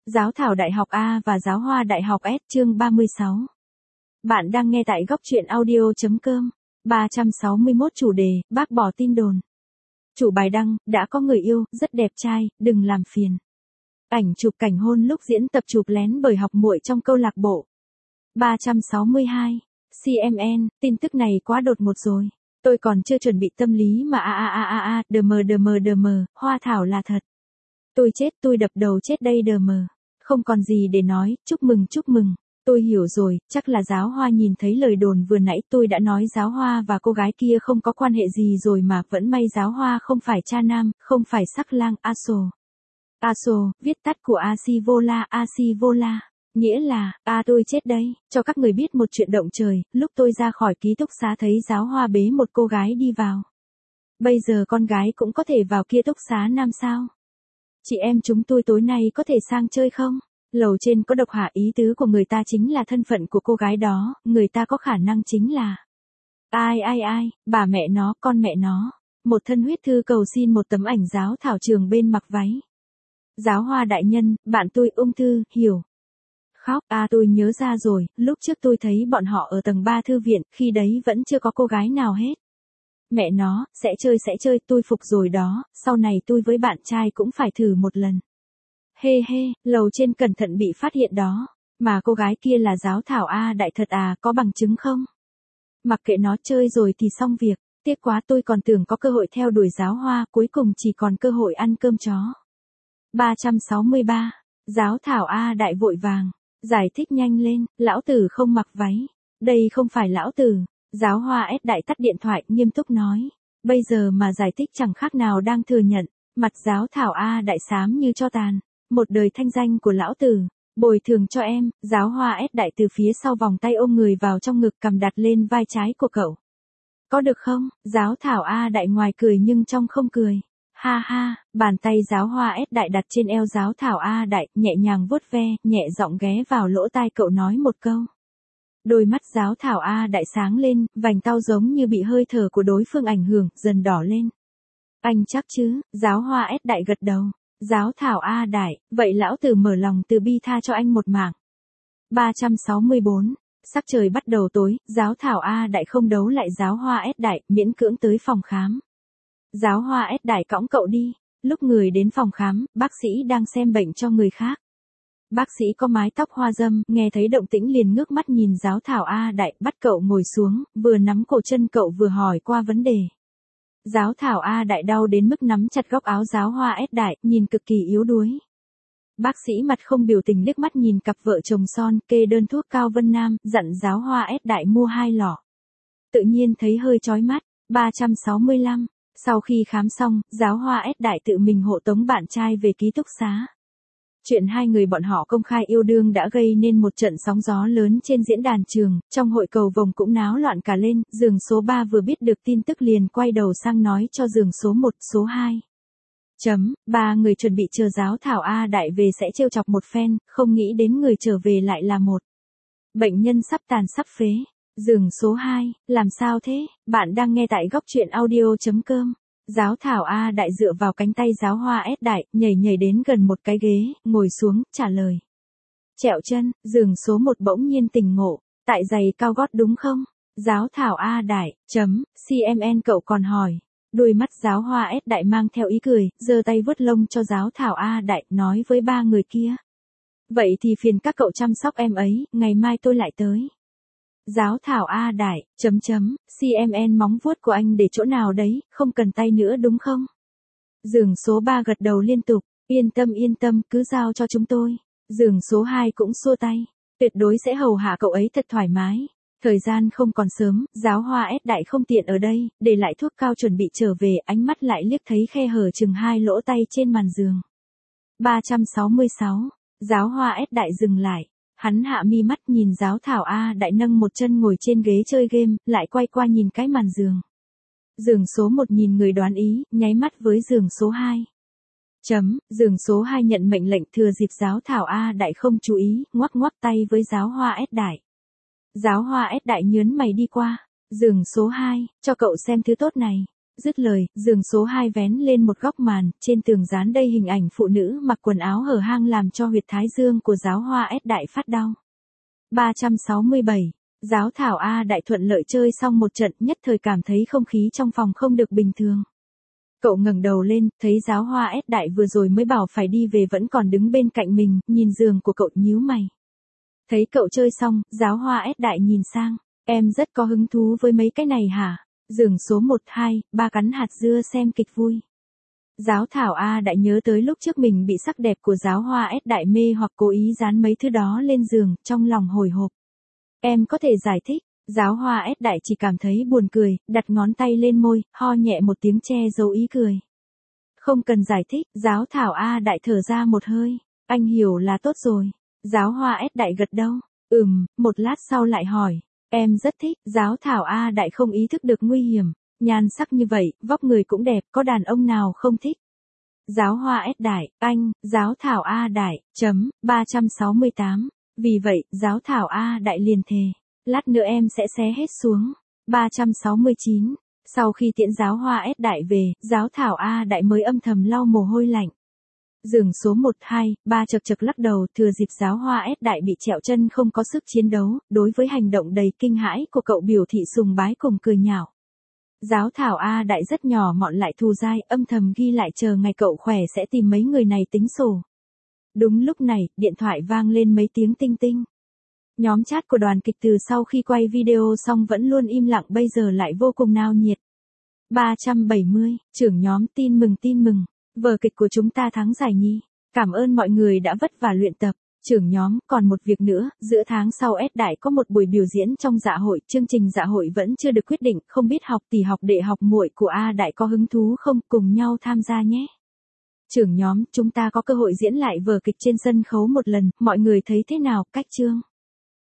Giáo thảo Đại học A và Giáo hoa Đại học S chương 36. Bạn đang nghe tại góc truyện audio.com. 361 chủ đề, bác bỏ tin đồn. Chủ bài đăng, đã có người yêu, rất đẹp trai, đừng làm phiền. Ảnh chụp cảnh hôn lúc diễn tập chụp lén bởi học muội trong câu lạc bộ. 362. CMN, tin tức này quá đột ngột rồi. Tôi còn chưa chuẩn bị tâm lý mà đm, hoa thảo là thật. Tôi chết, tôi đập đầu chết đây đm. Không còn gì để nói, chúc mừng. Tôi hiểu rồi, chắc là Giáo Hoa nhìn thấy lời đồn vừa nãy tôi đã nói Giáo Hoa và cô gái kia không có quan hệ gì rồi mà vẫn may Giáo Hoa không phải cha nam, không phải sắc lang aso. Aso, viết tắt của Asivola. Nghĩa là, tôi chết đây, cho các người biết một chuyện động trời, lúc tôi ra khỏi ký túc xá thấy Giáo Hoa bế một cô gái đi vào. Bây giờ con gái cũng có thể vào kia túc xá nam sao? Chị em chúng tôi tối nay có thể sang chơi không? Lầu trên có độc hả, ý tứ của người ta chính là thân phận của cô gái đó, người ta có khả năng chính là... Ai, bà mẹ nó, con mẹ nó. Một thân huyết thư cầu xin một tấm ảnh Giáo thảo trường bên mặc váy. Giáo Hoa đại nhân, bạn tôi ung thư, hiểu. Khóc, tôi nhớ ra rồi, lúc trước tôi thấy bọn họ ở tầng 3 thư viện, khi đấy vẫn chưa có cô gái nào hết. Mẹ nó, sẽ chơi, tôi phục rồi đó, sau này tôi với bạn trai cũng phải thử một lần. Hê, lầu trên cẩn thận bị phát hiện đó, mà cô gái kia là Giáo thảo A đại thật à, có bằng chứng không? Mặc kệ nó, chơi rồi thì xong việc, tiếc quá, tôi còn tưởng có cơ hội theo đuổi Giáo Hoa, cuối cùng chỉ còn cơ hội ăn cơm chó. 363. Giáo thảo A đại vội vàng, giải thích nhanh lên, lão tử không mặc váy, đây không phải lão tử. Giáo Hoa S đại tắt điện thoại, nghiêm túc nói. Bây giờ mà giải thích chẳng khác nào đang thừa nhận. Mặt Giáo thảo A đại xám như tro tàn. Một đời thanh danh của lão tử. Bồi thường cho em. Giáo Hoa S đại từ phía sau vòng tay ôm người vào trong ngực, cầm đặt lên vai trái của cậu. Có được không? Giáo thảo A đại ngoài cười nhưng trong không cười. Ha, bàn tay Giáo Hoa S đại đặt trên eo Giáo thảo A đại, nhẹ nhàng vuốt ve, nhẹ giọng ghé vào lỗ tai cậu nói một câu. Đôi mắt Giáo thảo A đại sáng lên, vành cau giống như bị hơi thở của đối phương ảnh hưởng, dần đỏ lên. Anh chắc chứ? Giáo Hoa S đại gật đầu. Giáo thảo A đại, vậy lão tử mở lòng từ bi tha cho anh một mạng. 364. Sắc trời bắt đầu tối, Giáo thảo A đại không đấu lại Giáo Hoa S đại, miễn cưỡng tới phòng khám. Giáo Hoa S đại cõng cậu đi. Lúc người đến phòng khám, bác sĩ đang xem bệnh cho người khác. Bác sĩ có mái tóc hoa râm, nghe thấy động tĩnh liền ngước mắt nhìn Giáo thảo A đại, bắt cậu ngồi xuống, vừa nắm cổ chân cậu vừa hỏi qua vấn đề. Giáo thảo A đại đau đến mức nắm chặt góc áo Giáo Hoa S đại, nhìn cực kỳ yếu đuối. Bác sĩ mặt không biểu tình liếc mắt nhìn cặp vợ chồng son, kê đơn thuốc Cao Vân Nam, dặn Giáo Hoa S đại mua 2 lọ. Tự nhiên thấy hơi chói mắt. 365. Sau khi khám xong, Giáo Hoa S đại tự mình hộ tống bạn trai về ký túc xá. Chuyện hai người bọn họ công khai yêu đương đã gây nên một trận sóng gió lớn trên diễn đàn trường, trong hội cầu vồng cũng náo loạn cả lên, giường số 3 vừa biết được tin tức liền quay đầu sang nói cho giường số 1, số 2. Ba người chuẩn bị chờ Giáo thảo A đại về sẽ trêu chọc một phen, không nghĩ đến người trở về lại là một bệnh nhân sắp tàn sắp phế. Giường số 2, làm sao thế? Bạn đang nghe tại góc truyện audio.com. Giáo thảo A đại dựa vào cánh tay Giáo Hoa S đại, nhảy đến gần một cái ghế, ngồi xuống, trả lời. Trẹo chân, giường số 1 bỗng nhiên tỉnh ngộ, tại giày cao gót đúng không? Giáo thảo A đại, CMN cậu còn hỏi. Đôi mắt Giáo Hoa S đại mang theo ý cười, giơ tay vuốt lông cho Giáo thảo A đại, nói với ba người kia. Vậy thì phiền các cậu chăm sóc em ấy, ngày mai tôi lại tới. Giáo thảo A đại, CMN móng vuốt của anh để chỗ nào đấy, không cần tay nữa đúng không? Giường số 3 gật đầu liên tục, yên tâm, cứ giao cho chúng tôi. Giường số 2 cũng xua tay, tuyệt đối sẽ hầu hạ cậu ấy thật thoải mái. Thời gian không còn sớm, Giáo Hoa S đại không tiện ở đây, để lại thuốc cao chuẩn bị trở về, ánh mắt lại liếc thấy khe hở chừng 2 lỗ tay trên màn giường. 366. Giáo Hoa S đại dừng lại. Hắn hạ mi mắt nhìn Giáo thảo A đại nâng một chân ngồi trên ghế chơi game, lại quay qua nhìn cái màn giường. Giường số 1 nhìn người đoán ý, nháy mắt với giường số 2. Giường số 2 nhận mệnh lệnh thừa dịp Giáo thảo A đại không chú ý, ngoắc tay với Giáo Hoa S đại. Giáo Hoa S đại nhớn mày đi qua. Giường số 2, cho cậu xem thứ tốt này. Dứt lời, giường số 2 vén lên một góc màn, trên tường dán đây hình ảnh phụ nữ mặc quần áo hở hang làm cho huyệt thái dương của giáo hoa S đại phát đau. 367. Giáo thảo A đại thuận lợi chơi xong một trận, nhất thời cảm thấy không khí trong phòng không được bình thường. Cậu ngẩng đầu lên, thấy giáo hoa S đại vừa rồi mới bảo phải đi về vẫn còn đứng bên cạnh mình, nhìn giường của cậu nhíu mày. Thấy cậu chơi xong, giáo hoa S đại nhìn sang, em rất có hứng thú với mấy cái này hả? Giường số 1, 2, 3 cắn hạt dưa xem kịch vui. Giáo thảo A đại nhớ tới lúc trước mình bị sắc đẹp của giáo hoa S đại mê hoặc cố ý dán mấy thứ đó lên giường, trong lòng hồi hộp. Em có thể giải thích. Giáo hoa S đại chỉ cảm thấy buồn cười, đặt ngón tay lên môi, ho nhẹ một tiếng che giấu ý cười. Không cần giải thích, giáo thảo A đại thở ra một hơi. Anh hiểu là tốt rồi. Giáo hoa S đại gật đầu. Một lát sau lại hỏi. Em rất thích, giáo thảo A đại không ý thức được nguy hiểm. Nhan sắc như vậy, vóc người cũng đẹp, có đàn ông nào không thích. Giáo hoa S đại, anh, giáo thảo A đại, 368. Vì vậy, giáo thảo A đại liền thề. Lát nữa em sẽ xé hết xuống. 369. Sau khi tiễn giáo hoa S đại về, giáo thảo A đại mới âm thầm lau mồ hôi lạnh. Giường số 1, 2, 3 chật chật lắc đầu, thừa dịp giáo hoa S đại bị trẹo chân không có sức chiến đấu, đối với hành động đầy kinh hãi của cậu biểu thị sùng bái cùng cười nhạo. Giáo thảo A đại rất nhỏ mọn lại thù dai, âm thầm ghi lại chờ ngày cậu khỏe sẽ tìm mấy người này tính sổ. Đúng lúc này, điện thoại vang lên mấy tiếng tinh tinh. Nhóm chat của đoàn kịch từ sau khi quay video xong vẫn luôn im lặng bây giờ lại vô cùng náo nhiệt. 370, trưởng nhóm tin mừng, vở kịch của chúng ta thắng giải nhì. Cảm ơn mọi người đã vất vả luyện tập. Trưởng nhóm, còn một việc nữa, giữa tháng sau S đại có một buổi biểu diễn trong dạ hội, chương trình dạ hội vẫn chưa được quyết định, không biết học tỷ học đệ học muội của A đại có hứng thú không, cùng nhau tham gia nhé. Trưởng nhóm, chúng ta có cơ hội diễn lại vở kịch trên sân khấu một lần, mọi người thấy thế nào, cách chương?